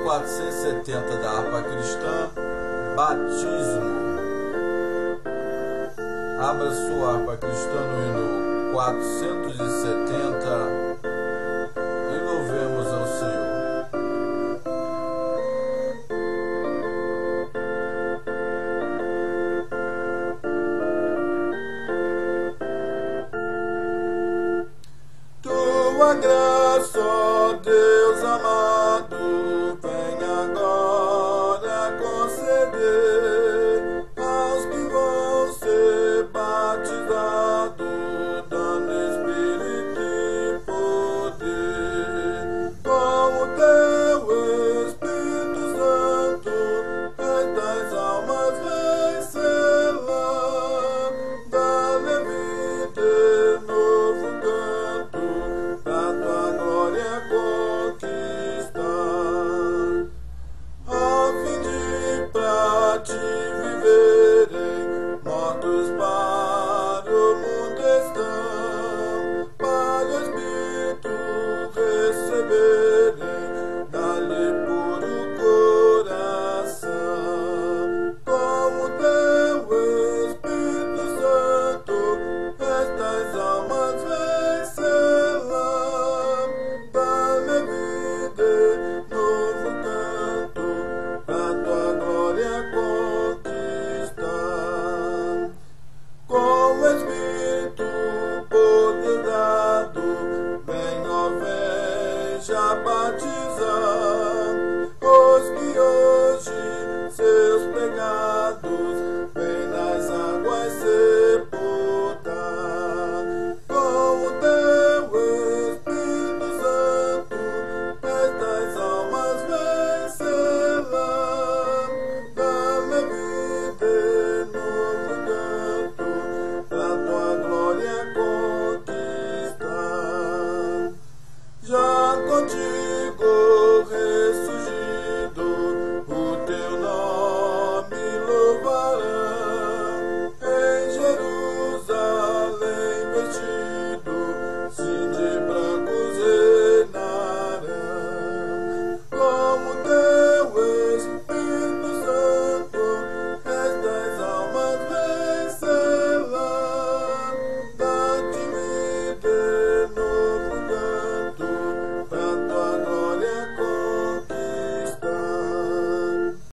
470 da harpa cristã, batismo. Abra sua harpa cristã no hino 470 e louvemos ao Senhor. Tua graça, ó Deus amado, vem agora conceder aos que vão ser batizados, dando Espírito e poder. Com o teu Espírito Santo, estas almas vencerão, dá-lhe vida e novo canto, pra tua glória conquistar, a fim de pra ti viverem, mortos para o mundo estão, para o Espírito receberem, dá-lhe puro coração. Com o teu Espírito Santo, estas almas vencerão, dá-lhe vida e novo canto, pra tua glória conquistar. Com o Espírito poder dado, vem, ó, vem já batizar os que